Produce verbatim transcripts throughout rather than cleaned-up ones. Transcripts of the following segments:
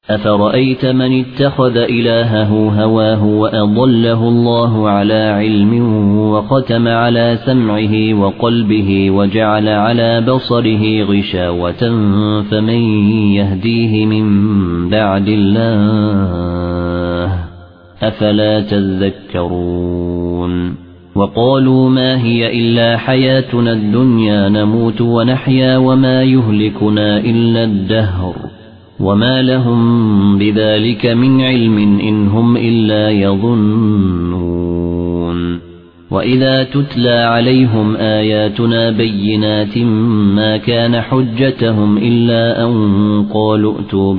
أفرأيت من اتخذ إلهه هواه وأضله الله على علم وختم على سمعه وقلبه وجعل على بصره غشاوة فمن يهديه من بعد الله أفلا تذكرون وقالوا ما هي إلا حياتنا الدنيا نموت ونحيا وما يهلكنا إلا الدهر وما لهم بذلك من علم إن هم إلا يظنون وإذا تتلى عليهم آياتنا بينات ما كان حجتهم إلا أن قالوا ائتوا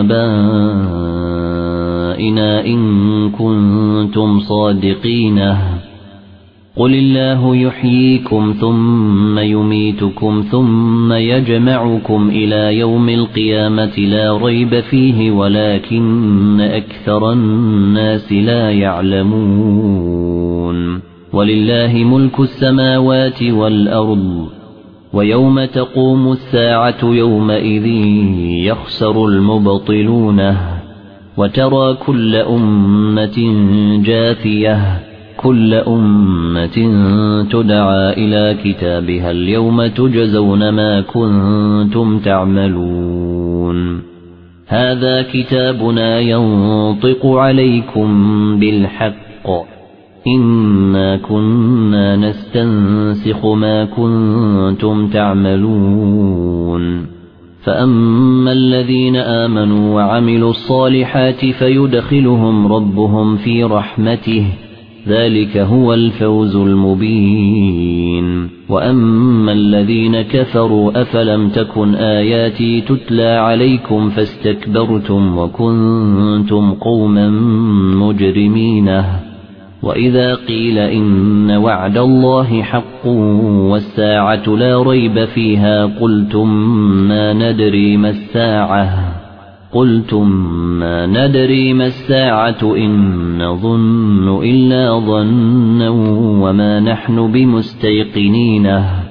بآبائنا إن كنتم صادقين قل الله يحييكم ثم يميتكم ثم يجمعكم إلى يوم القيامة لا ريب فيه ولكن أكثر الناس لا يعلمون ولله ملك السماوات والأرض ويوم تقوم الساعة يومئذ يخسر المبطلون وترى كل أمة جاثية كل أمة تدعى إلى كتابها اليوم تجزون ما كنتم تعملون هذا كتابنا ينطق عليكم بالحق إنا كنا نستنسخ ما كنتم تعملون فأما الذين آمنوا وعملوا الصالحات فيدخلهم ربهم في رحمته ذلك هو الفوز المبين وأما الذين كفروا أفلم تكن آياتي تتلى عليكم فاستكبرتم وكنتم قوما مجرمين وإذا قيل إن وعد الله حق والساعة لا ريب فيها قلتم ما ندري ما الساعة قلتم ما ندري ما الساعة إن نظن إلا ظنا وما نحن بمستيقنين